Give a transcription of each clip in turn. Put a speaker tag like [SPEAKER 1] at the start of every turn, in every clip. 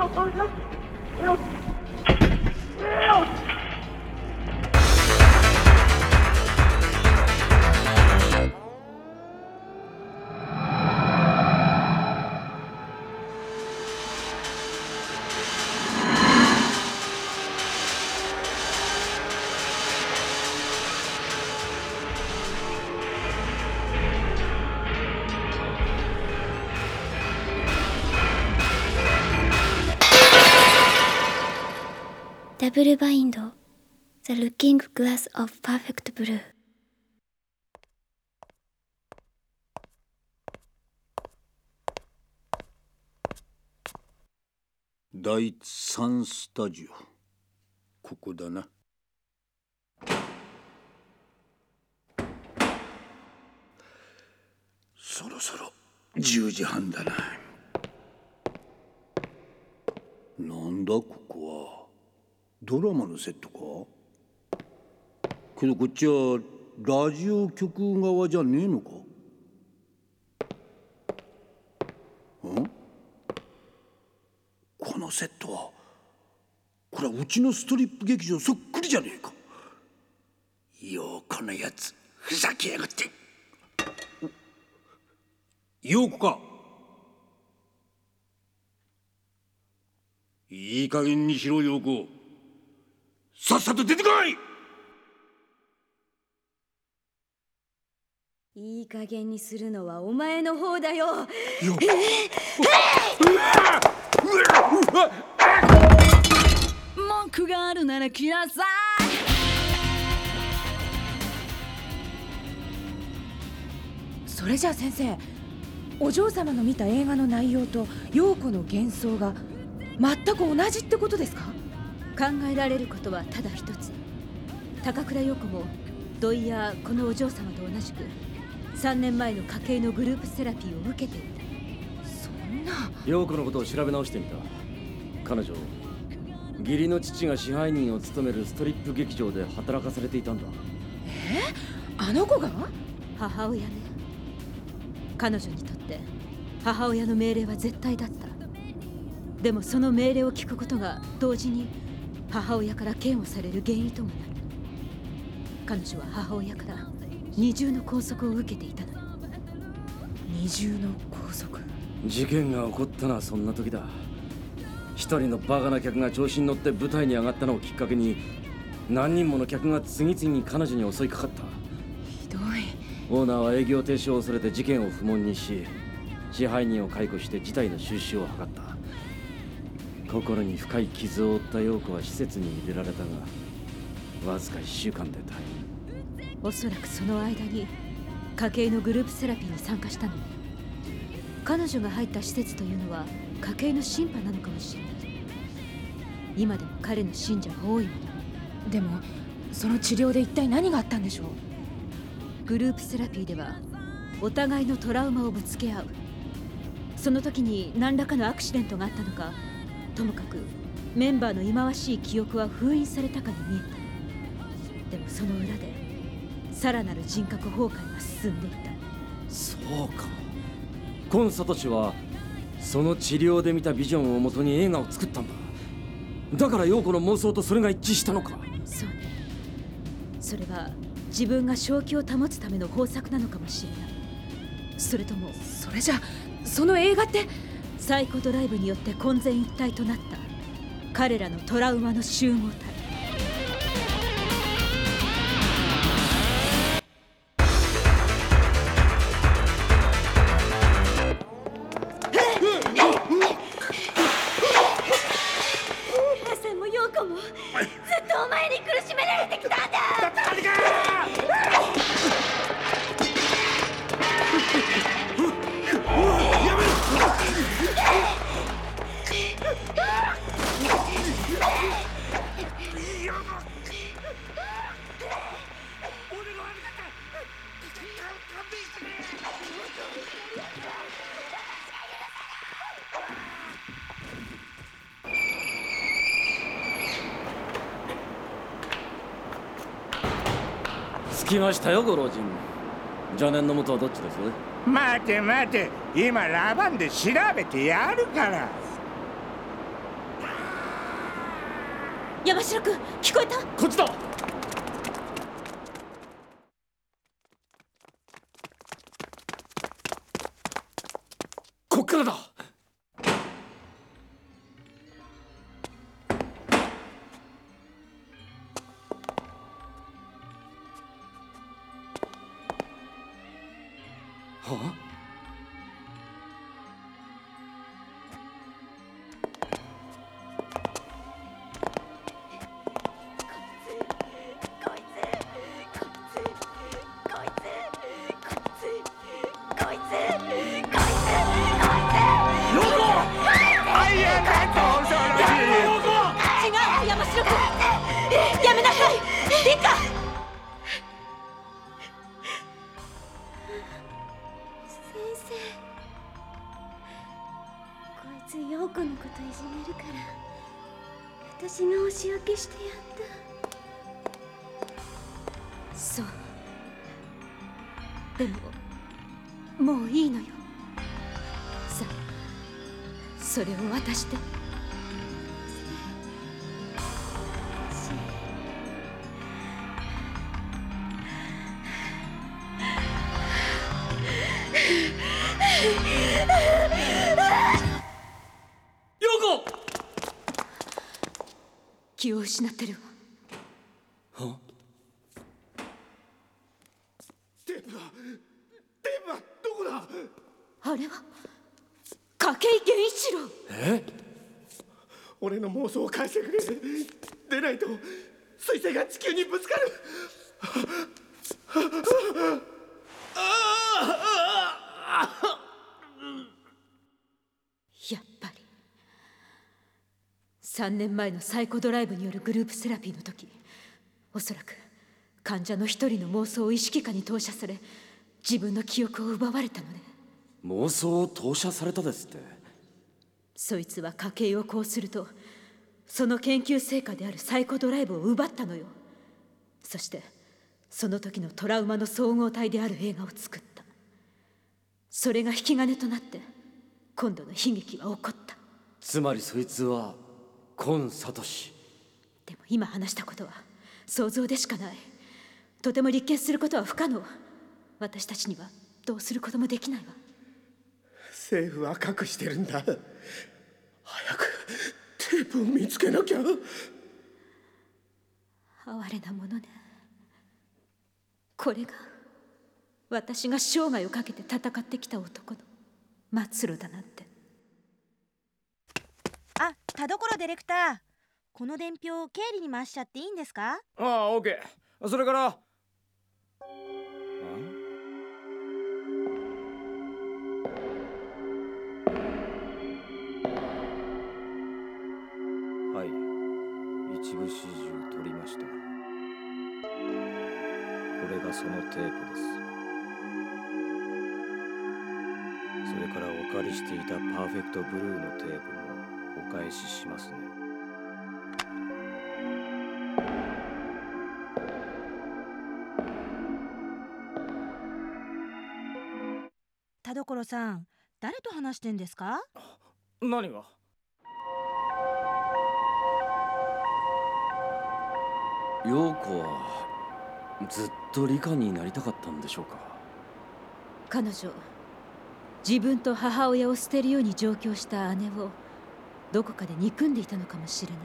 [SPEAKER 1] ダブルバインド The Looking Glass of Perfect Blue。
[SPEAKER 2] 第3スタジオ、ここだな。そろそろ10時半だな。なんだここは。ドラマのセットか。けどこっちはラジオ局側じゃねえのか。このセットはこれはうちのストリップ劇場そっくりじゃねえか。ようこのやつふざけやがって。陽子か。いい加減にしろ陽子。さっさと出てこい。
[SPEAKER 3] いい加減にするのはお前の方だよ。
[SPEAKER 4] 文句があるなら来なさい。
[SPEAKER 5] それじゃあ先生、お嬢様の見た映画の内容と陽子の幻想が全く同じってことですか？
[SPEAKER 3] 考えられることはただ一つ。高倉陽子も土井やこのお嬢様と同じく3年前の家系のグループセラピーを受けていた。
[SPEAKER 5] そんな。
[SPEAKER 6] 陽子のことを調べ直してみた。彼女、義理の父が支配人を務めるストリップ劇場で働かされていたんだ。
[SPEAKER 5] あの子が？
[SPEAKER 3] 母親ね。彼女にとって母親の命令は絶対だった。でもその命令を聞くことが同時に母親から嫌悪される原因ともなる。彼女は母親から二重の拘束を受けていたのよ。
[SPEAKER 5] 二重の拘束。
[SPEAKER 6] 事件が起こったのはそんな時だ。一人のバカな客が調子に乗って舞台に上がったのをきっかけに何人もの客が次々に彼女に襲いかかった。
[SPEAKER 5] ひどい。
[SPEAKER 6] オーナーは営業停止を恐れて事件を不問にし、支配人を解雇して事態の収拾を図った。心に深い傷を負った陽子は施設に入れられたが、わずか1週間で退院。
[SPEAKER 3] おそらくその間に家系のグループセラピーに参加したのね。彼女が入った施設というのは家系のシンパなのかもしれない。今でも彼の信者が多いもの。
[SPEAKER 5] でもその治療で一体何があったんでしょう？
[SPEAKER 3] グループセラピーではお互いのトラウマをぶつけ合う。その時に何らかのアクシデントがあったのか、ともかくメンバーの忌まわしい記憶は封印されたかに見えた。でもその裏でさらなる人格崩壊が進んでいた。
[SPEAKER 6] そうか。コンサト氏はその治療で見たビジョンをもとに映画を作ったんだ。だから陽子の妄想とそれが一致したのか。
[SPEAKER 3] そうね。それは自分が正気を保つための方策なのかもしれない。それとも
[SPEAKER 5] それじゃその映画って
[SPEAKER 3] サイコドライブによって混然一体となった彼らのトラウマの集合体。
[SPEAKER 6] 着きましたよご老人。邪念の元はどっちです？
[SPEAKER 7] 待て待て、今ラバンで調べてやるから。
[SPEAKER 3] 山城君、聞こえた？
[SPEAKER 6] こっちだ。こっからだ。はあ？
[SPEAKER 1] 陽子のこといじめるから私がお仕分けしてやった。
[SPEAKER 3] そう。でももういいのよ。さあ、それを渡して。気を失ってるわ。
[SPEAKER 6] は？
[SPEAKER 2] テープはどこだ？
[SPEAKER 3] あれは筧源一郎。
[SPEAKER 6] え？
[SPEAKER 2] 俺の妄想を返してくれ。でないと彗星が地球にぶつかる。
[SPEAKER 3] やっぱり3年前のサイコドライブによるグループセラピーの時、おそらく患者の一人の妄想を意識下に投射され、自分の記憶を奪われたのね。
[SPEAKER 6] 妄想を投射されたですって？
[SPEAKER 3] そいつは筧をこうすると、その研究成果であるサイコドライブを奪ったのよ。そしてその時のトラウマの総合体である映画を作った。それが引き金となって今度の悲劇は起こった。
[SPEAKER 6] つまりそいつは今聡。
[SPEAKER 3] でも今話したことは想像でしかない。とても立件することは不可能。私たちにはどうすることもできないわ。
[SPEAKER 2] 政府は隠してるんだ。早くテープを見つけなきゃ。
[SPEAKER 3] 哀れなものね。これが私が生涯をかけて戦ってきた男の末路だなんて。
[SPEAKER 7] あ、田所ディレクター、この伝票を経理に回しちゃっていいんですか？
[SPEAKER 6] ああ、オッケー。それからはい、一部始終取りました。これがそのテープです。それからお借りしていたパーフェクトブルーのテープもお返ししますね。
[SPEAKER 7] 田所さん、誰と話してんですか？
[SPEAKER 6] 何が？陽子はずっと理科になりたかったんでしょうか？
[SPEAKER 3] 彼女、自分と母親を捨てるように上京した姉をどこかで憎んでいたのかもしれない。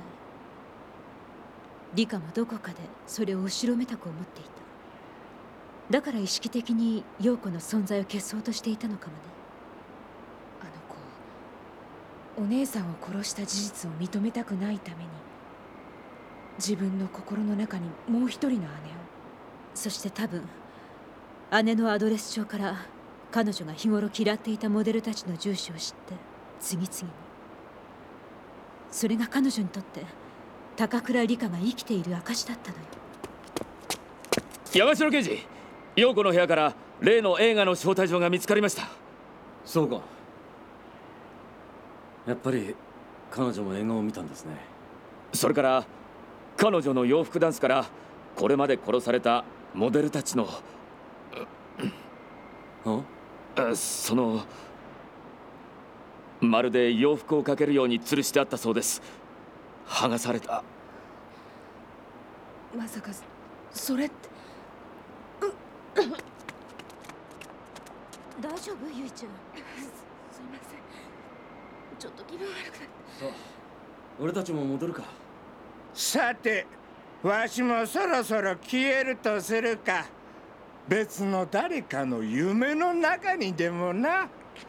[SPEAKER 3] 理科もどこかでそれを後ろめたく思っていた。だから意識的に陽子の存在を消そうとしていたのかもね。
[SPEAKER 5] あの子、お姉さんを殺した事実を認めたくないために、自分の心の中にもう一人の姉を。
[SPEAKER 3] そして多分姉のアドレス帳から彼女が日頃嫌っていたモデルたちの住所を知って、次々に。それが彼女にとって高倉理香が生きている証だったのよ。
[SPEAKER 8] 山城刑事、陽子の部屋から例の映画の招待状が見つかりました。
[SPEAKER 6] そうか。やっぱり彼女も映画を見たんですね。
[SPEAKER 8] それから彼女の洋服ダンスからこれまで殺されたモデルたちのそのまるで洋服をかけるように吊るしてあったそうです。剥がされた
[SPEAKER 5] まさかそれって。
[SPEAKER 3] 大丈夫ゆいちゃん。
[SPEAKER 5] すいません、ちょっと気分悪くなって。
[SPEAKER 6] そう、俺たちも戻るか。
[SPEAKER 9] さて、わしもそろそろ消えるとするか。別の誰かの夢の中にでもな。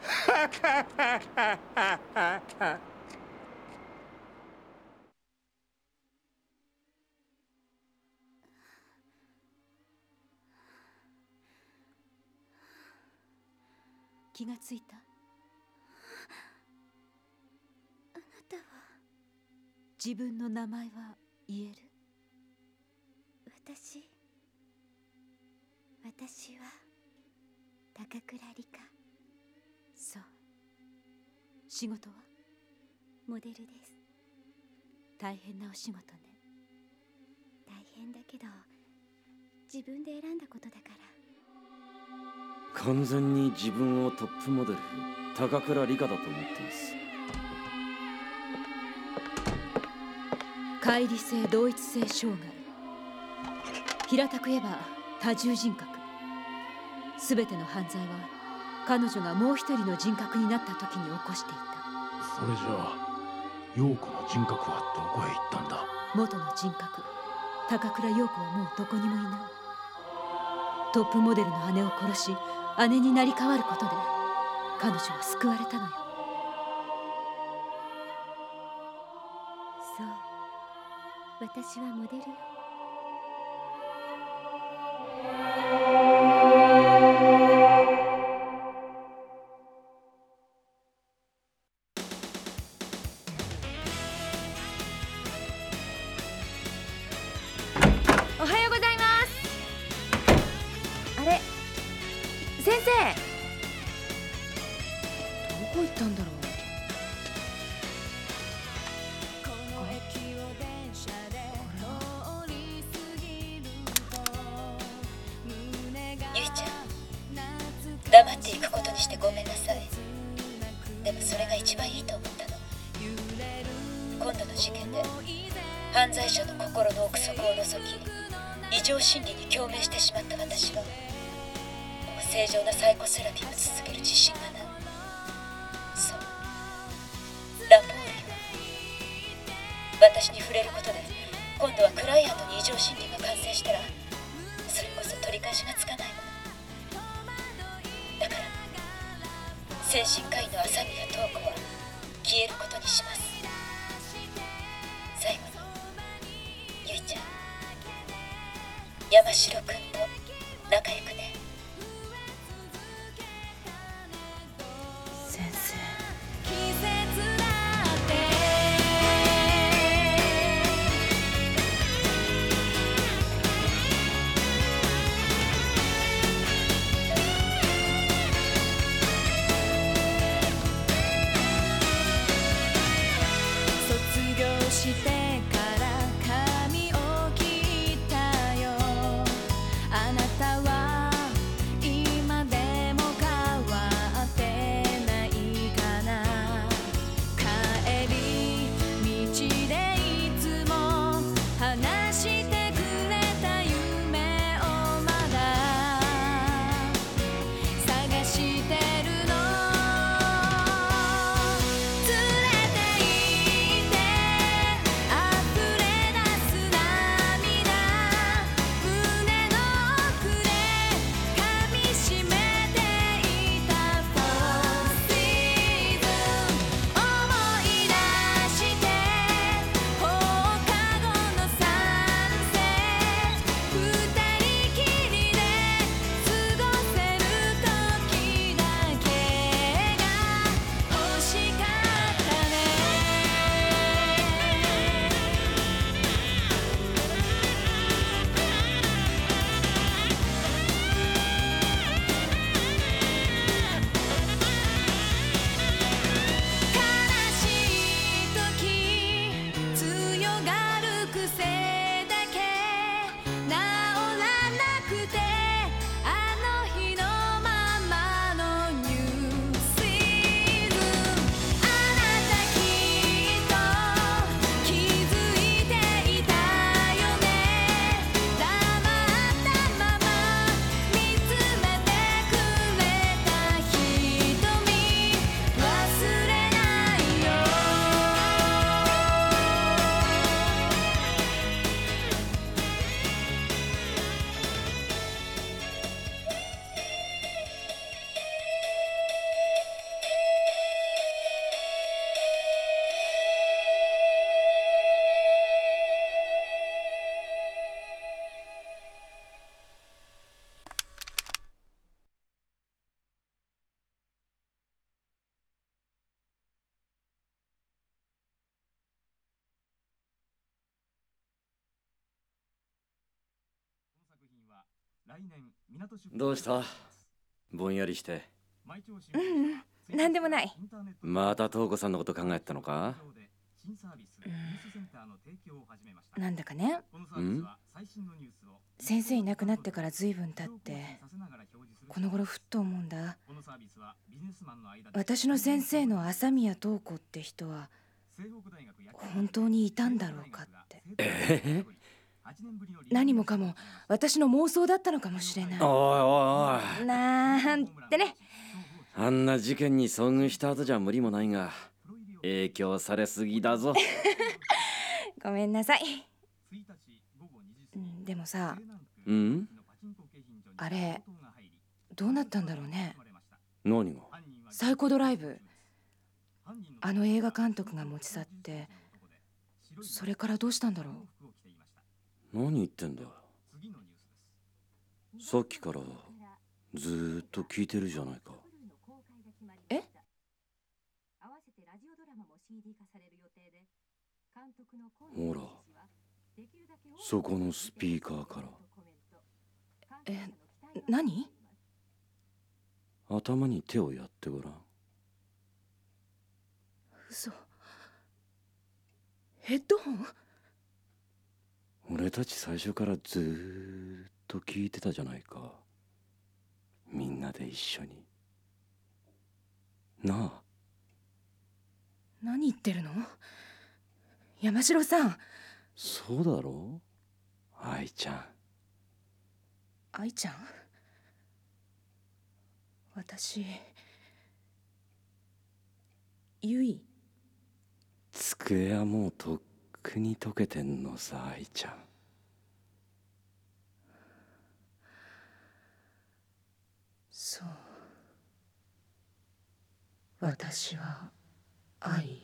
[SPEAKER 3] 気がついた？
[SPEAKER 1] あなたは。
[SPEAKER 3] 自分の名前は言える？
[SPEAKER 1] 私は高倉理香。
[SPEAKER 3] そう。仕事は？
[SPEAKER 1] モデルです。
[SPEAKER 3] 大変なお仕事ね。
[SPEAKER 1] 大変だけど自分で選んだことだから。
[SPEAKER 6] 完全に自分をトップモデル高倉理香だと思ってます。
[SPEAKER 3] 乖離性同一性障害、平たく言えば多重人格。すべての犯罪は彼女がもう一人の人格になった時に起こしていた。
[SPEAKER 2] それじゃあ陽子の人格はどこへ行ったんだ？
[SPEAKER 3] 元の人格高倉陽子はもうどこにもいない。トップモデルの姉を殺し姉になり変わることで彼女は救われたのよ。
[SPEAKER 1] そう、私はモデルよ。
[SPEAKER 5] おはようございます。あれ、先生、どこ行ったんだろう。
[SPEAKER 3] ゆいちゃん、黙っていくことにしてごめんなさい。でもそれが一番いいと思ったの。今度の事件で犯罪者の心の奥底を覗き異常心理に共鳴してしまった私はもう正常なサイコセラピーを続ける自信がない。そう、ラポールよ。私に触れることで今度はクライアントに異常心理が感染したらそれこそ取り返しがつかないもの。だから精神科医の朝宮塔子は消えることにします。最後にゆいちゃん、山城君と仲良くね。
[SPEAKER 5] 先生、
[SPEAKER 4] 卒業してから髪を切ったよ。あなたは
[SPEAKER 6] どうした？ぼんやりして。
[SPEAKER 5] なんでもない。
[SPEAKER 6] また東子さんのこと考えてたのか？
[SPEAKER 5] なんだかね。先生いなくなってから随分経ってこの頃ふっと思うんだ。私の先生の朝宮東子って人は本当にいたんだろうかって。何もかも私の妄想だったのかもしれない。
[SPEAKER 6] おいおいおい、
[SPEAKER 5] なんてね。
[SPEAKER 6] あんな事件に遭遇した後じゃ無理もないが影響されすぎだぞ。
[SPEAKER 5] ごめんなさい。でもさ、あれどうなったんだろうね。
[SPEAKER 6] 何が？
[SPEAKER 5] サイコドライブ、あの映画監督が持ち去ってそれからどうしたんだろう。
[SPEAKER 6] 何言ってんだ。さっきからずーっと聞いてるじゃないか。
[SPEAKER 5] え？
[SPEAKER 6] ほら、そこのスピーカーから。
[SPEAKER 5] 何？
[SPEAKER 6] 頭に手をやってごらん。
[SPEAKER 5] 嘘。ヘッドホン？
[SPEAKER 6] 俺たち最初からずーっと聞いてたじゃないか。みんなで一緒に。なあ。
[SPEAKER 5] 何言ってるの？山城さん。
[SPEAKER 6] そうだろう、愛ちゃん。
[SPEAKER 5] 愛ちゃん？私、ゆい。
[SPEAKER 6] 机はもうとっくに溶けてんのさ、愛ちゃん。
[SPEAKER 5] そう。私は愛。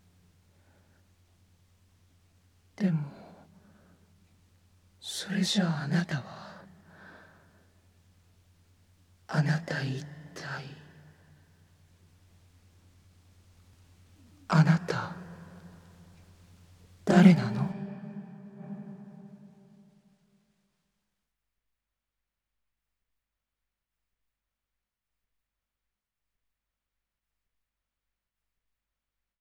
[SPEAKER 5] でもそれじゃあ、あなたは、あなた一体、あなた誰なの？